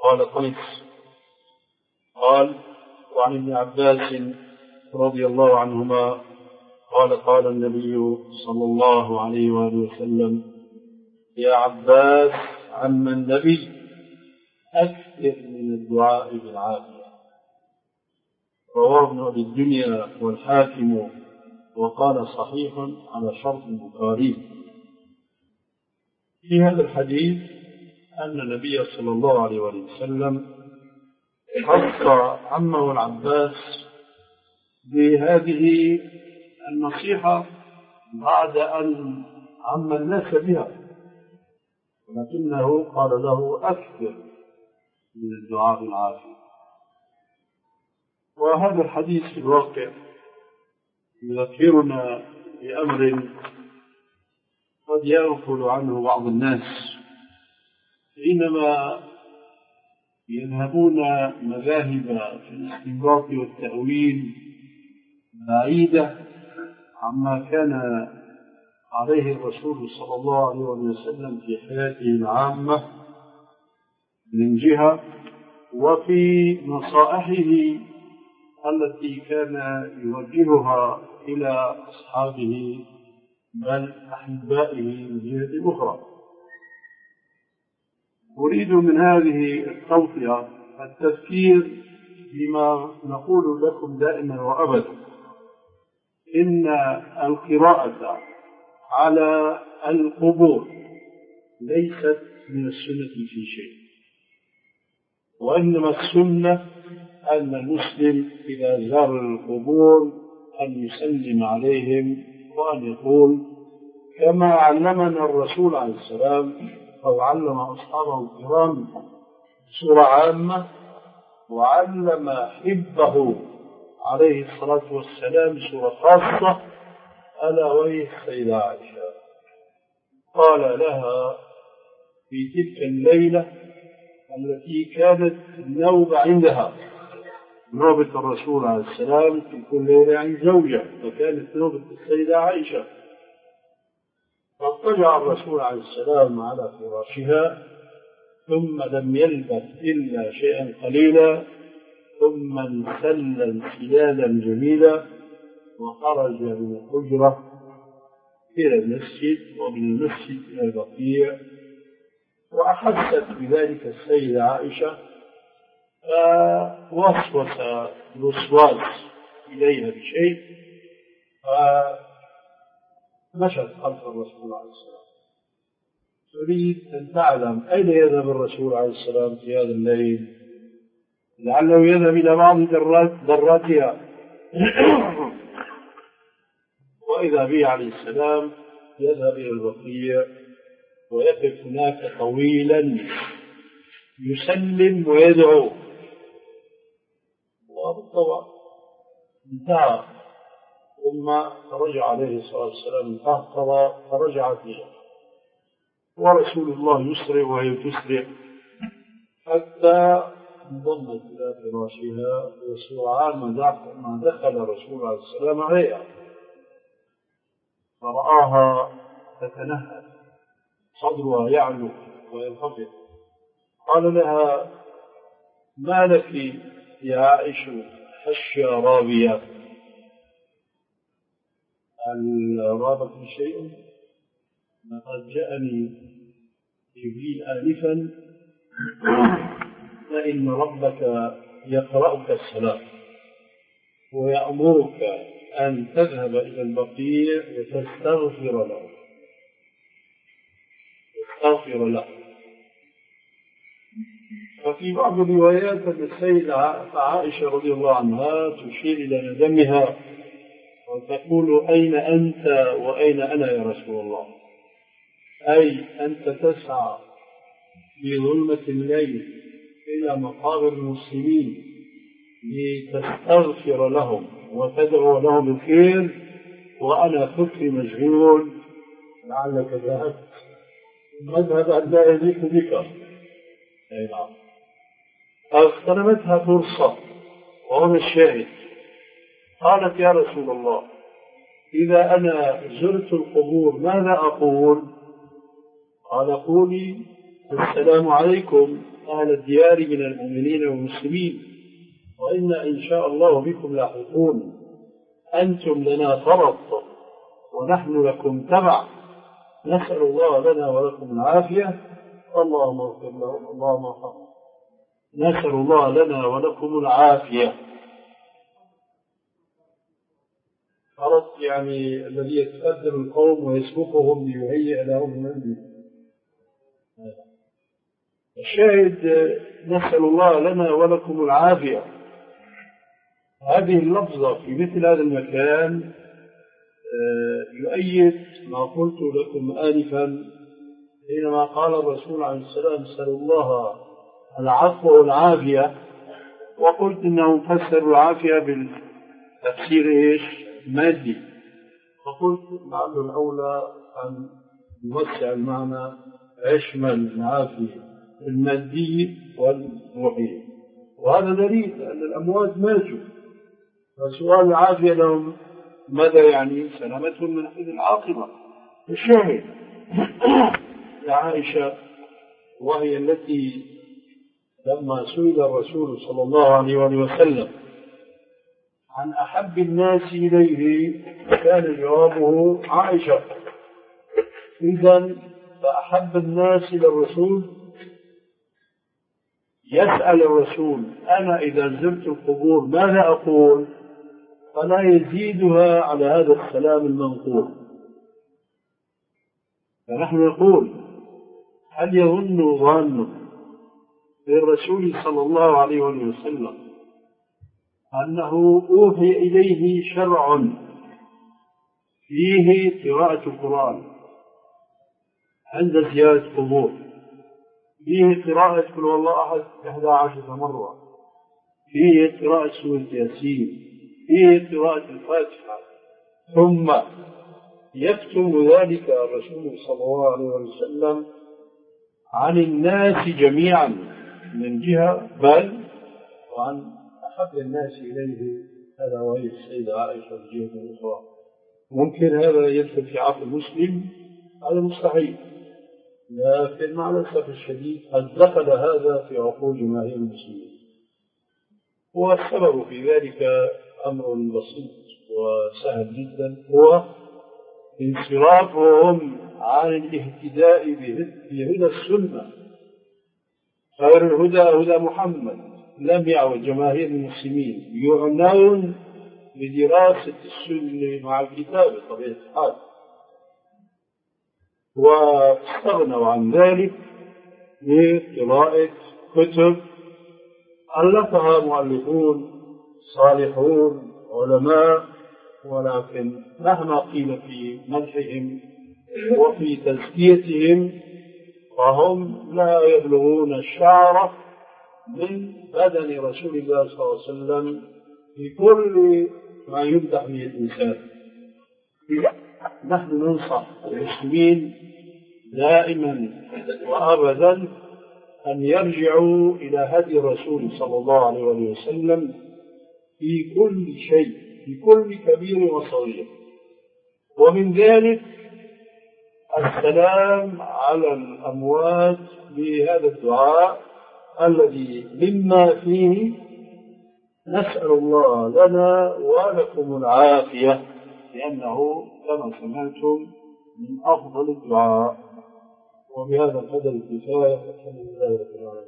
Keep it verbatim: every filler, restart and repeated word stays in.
قال قيس قال: وعن ابن عباس رضي الله عنهما قال: قال النبي صلى الله عليه وآله وسلم: يا عباس عم النبي أكثر من الدعاء بالعافية. رواه ابن أبي الدنيا والحاكم وقال صحيح على شرط البخاري. في هذا الحديث أن النبي صلى الله عليه وسلم خص عمه العباس بهذه النصيحة بعد أن عم الناس بها، ولكنه قال له: أكثر من الدعاء بالعافية. وهذا الحديث في الواقع يذكرنا بأمر قد يغفل عنه بعض الناس حينما يذهبون مذاهب في الاستنباط والتأويل بعيدة عما كان عليه الرسول صلى الله عليه وسلم في حياته العامة من جهة، وفي نصائحه التي كان يوجهها إلى أصحابه بل أحبائه من جهة أخرى. أريد من هذه التوطئة التذكير بما نقول لكم دائما وأبدا: إن القراءة على القبور ليست من السنة في شيء، وإنما السنة أن المسلم إذا زار القبور أن يسلم عليهم وأن يقول كما علمنا الرسول عليه السلام أو علم أصحابه الكرام بصورة عامة، وعلم حبه عليه الصلاة والسلام بصورة خاصة، ألا وهي السيدة عائشة. قال لها في تلك الليلة التي كانت نوبة عندها، نوبة الرسول عليه السلام في كل ليلة عن زوجة، فكانت نوبة السيدة عائشة. فاضطجع الرسول عليه السلام على فراشها، ثم لم يلبث إلا شيئا قليلا ثم انسل انسلالا جميلا وخرج من الحجرة إلى المسجد، ومن المسجد إلى البقيع. وأحست بذلك السيدة عائشة فوسوس الوسواس إليها بشيء، فمشت خلف الرسول عليه السلام تريد أن تعلم أين يذهب الرسول عليه السلام في هذا الليل، لعله يذهب إلى بعض ذراتها. وإذا به عليه السلام يذهب إلى البقيع ويقف هناك طويلا يسلم ويدعو، وبالطبع انتهى. ثم رجع عليه الصلاة والسلام فاهتضى فرجع فيها، ورسول الله يسرع وهي تسرع حتى انضمت إلى فراشها، وسرعان ما دخل الرسول عليه السلام عليها فرآها تتنهد، صدرها يعلو وينخفض. قال لها: ما لك يا عائشة حشية رابية؟ هل رابك شيء؟ لقد جاءني جبريل آنفا فإن ربك يقرأك السلام ويأمرك أن تذهب إلى البقيع وتستغفر له تستغفر له. ففي بعض الروايات أن السيدة عائشة رضي الله عنها تشير إلى ندمها وتقول: أين أنت وأين أنا يا رسول الله؟ أي أنت تسعى في ظلمة الليل إلى مقابر المسلمين لتستغفر لهم وتدعو لهم الخير، وأنا فكري مشغول، لعلك ذهبت مذهب لا يليق بك. أي نعم. اغتنمتها فرصة، وهنا الشاهد. قالت: يا رسول الله، إذا أنا زرت القبور ماذا أقول؟ قال: قولي السلام عليكم أهل الديار من المؤمنين والمسلمين، وإنا إن شاء الله بكم لاحقون، أنتم لنا فرط ونحن لكم تبع، نسأل الله لنا ولكم العافية، اللهم اغفر لهم اللهم ارحمهم. نسأل الله لنا ولكم العافية. فرط يعني الذي يتقدم القوم ويسبقهم ليهيئ لهم المنزل. الشاهد نسأل الله لنا ولكم العافية. هذه اللفظة في مثل هذا المكان يؤيد ما قلت لكم آنفا حينما قال الرسول عليه السلام سأل الله العفو والعافية، وقلت إنه مفسر العافية بالتفسير إيش مادي، فقلت لعل الأولى أن نوسع المعنى يشمل العافية المادي والروحي، وهذا دليل أن الأموات ماتوا، فسؤال العافية لهم ماذا يعني؟ سلامتهم من حيث العاقبة. الشاهد يا عائشة، وهي التي لما سئل الرسول صلى الله عليه وسلم عن أحب الناس إليه كان جوابه عائشة. إذن فأحب الناس إلى الرسول يسأل الرسول أنا إذا زرت القبور ماذا أقول؟ فلا يزيدها على هذا السلام المنقول. فنحن نقول هل يظن ظان للرسول صلى الله عليه وسلم أنه أوحي إليه شرع فيه قراءة القرآن عند زيارة قبور، فيه قراءة قل والله أحد إحدى عشرة مرة، فيه قراءة سورة ياسين، فيه قراءة الفاتحة، ثم يكتب ذلك الرسول صلى الله عليه وسلم عن الناس جميعا من جهة، بل وعن أحب الناس إليه هذا وهي السيدة عائشة من جهة أخرى. ممكن هذا يدخل في عقل المسلم؟ هذا مستحيل، لكن مع الأسف الشديد قد دخل هذا في عقول جماهير المسلمين، والسبب في ذلك أمر بسيط وسهل جدا، هو انصرافهم عن الاهتداء بهدى السنة. خير الهدى هدى محمد. لم يعد جماهير المسلمين يعنون بدراسة السنة مع الكتاب بطبيعة الحال، واستغنوا عن ذلك بقراءة كتب ألفها مؤلفون صالحون علماء، ولكن مهما قيل في مدحهم وفي تزكيتهم فهم لا يبلغون الشعر من بدن رسول الله صلى الله عليه وسلم في كل ما يمدح به الإنسان. نحن ننصح المسلمين دائما وأبدا أن يرجعوا إلى هدي الرسول صلى الله عليه وسلم في كل شيء، في كل كبير وصغير، ومن ذلك السلام على الأموات بهذا الدعاء الذي مما فيه نسأل الله لنا ولكم العافية، لأنه كما سمعتم من أفضل الدعاء. وبهذا القدر الكفاية، الحمد لله رب العالمين.